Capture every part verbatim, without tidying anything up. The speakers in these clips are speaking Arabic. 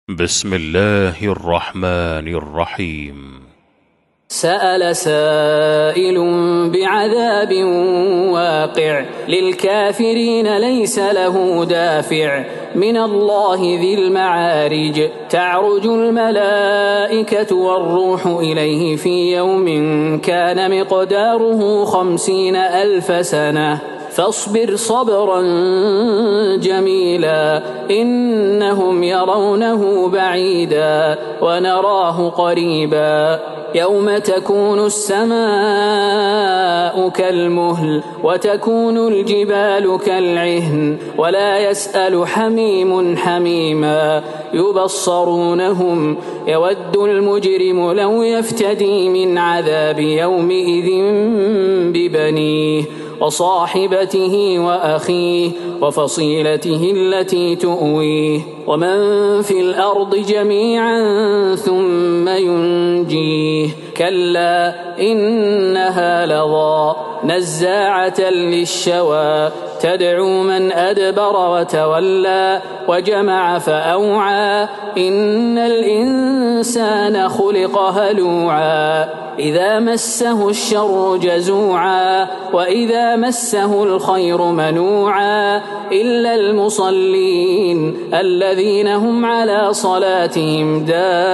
بسم الله الرحمن الرحيم. سأل سائل بعذاب واقع للكافرين ليس له دافع من الله ذي المعارج تعرج الملائكة والروح إليه في يوم كان مقداره خمسين ألف سنة فاصبر صبرا جميلا إنهم يرونه بعيدا ونراه قريبا يوم تكون السماء كالمهل وتكون الجبال كالعهن ولا يسأل حميم حميما يبصرونهم يود المجرم لو يفتدي من عذاب يومئذ ببنيه وصاحبته وأخيه وفصيلته التي تؤويه ومن في الأرض جميعا ثم ينجيه كلا إنها لظى نزاعة للشوى تدعو من أدبر وتولى وجمع فأوعى إن الإنسان خلق هلوعا إذا مسه الشر جزوعا وإذا مسه الخير منوعا إلا المصلين الذين هم على صلاتهم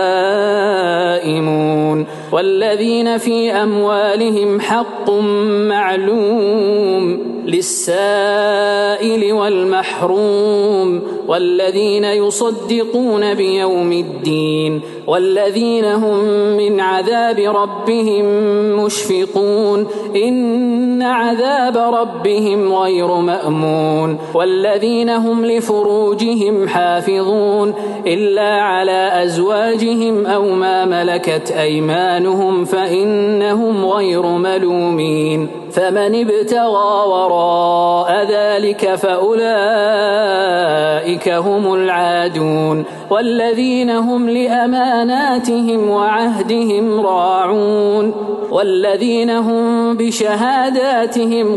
دائمون والذين في أموالهم حق معلوم للسائل والمحروم والذين يصدقون بيوم الدين والذين هم من عذاب ربهم مشفقون إن عذاب ربهم غير مأمون والذين هم لفروجهم حافظون إلا على أزواجهم أو ما ملكت أيمانهم فإنهم غير ملومين فمن ابتغى وراء ذلك فأولئك هم العادون والذين هم لأماناتهم وعهدهم راعون والذين هم بشهاداتهم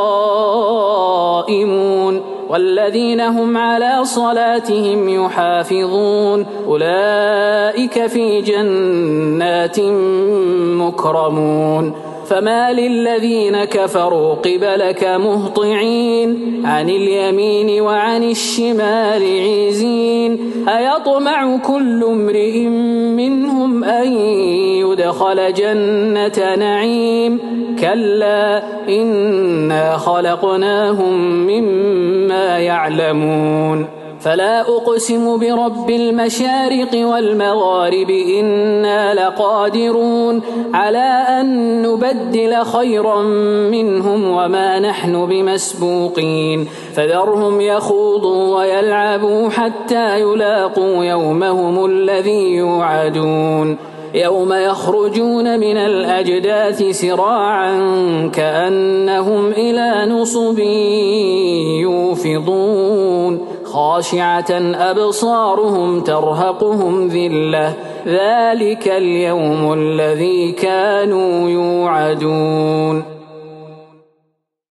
قائمون والذين هم على صلاتهم يحافظون أولئك في جنات مكرمون فما للذين كفروا قبلك مهطعين عن اليمين وعن الشمال عزين أيطمع كل امرئ منهم أن يدخل جنة نعيم كلا إنا خلقناهم مما يعلمون فلا أقسم برب المشارق والمغارب إنا لقادرون على أن نبدل خيرا منهم وما نحن بمسبوقين فذرهم يخوضوا ويلعبوا حتى يلاقوا يومهم الذي يوعدون يوم يخرجون من الأجداث سراعا كأنهم إلى نصب يوفضون خاشعة أبصارهم ترهقهم ذلة ذلك اليوم الذي كانوا يوعدون.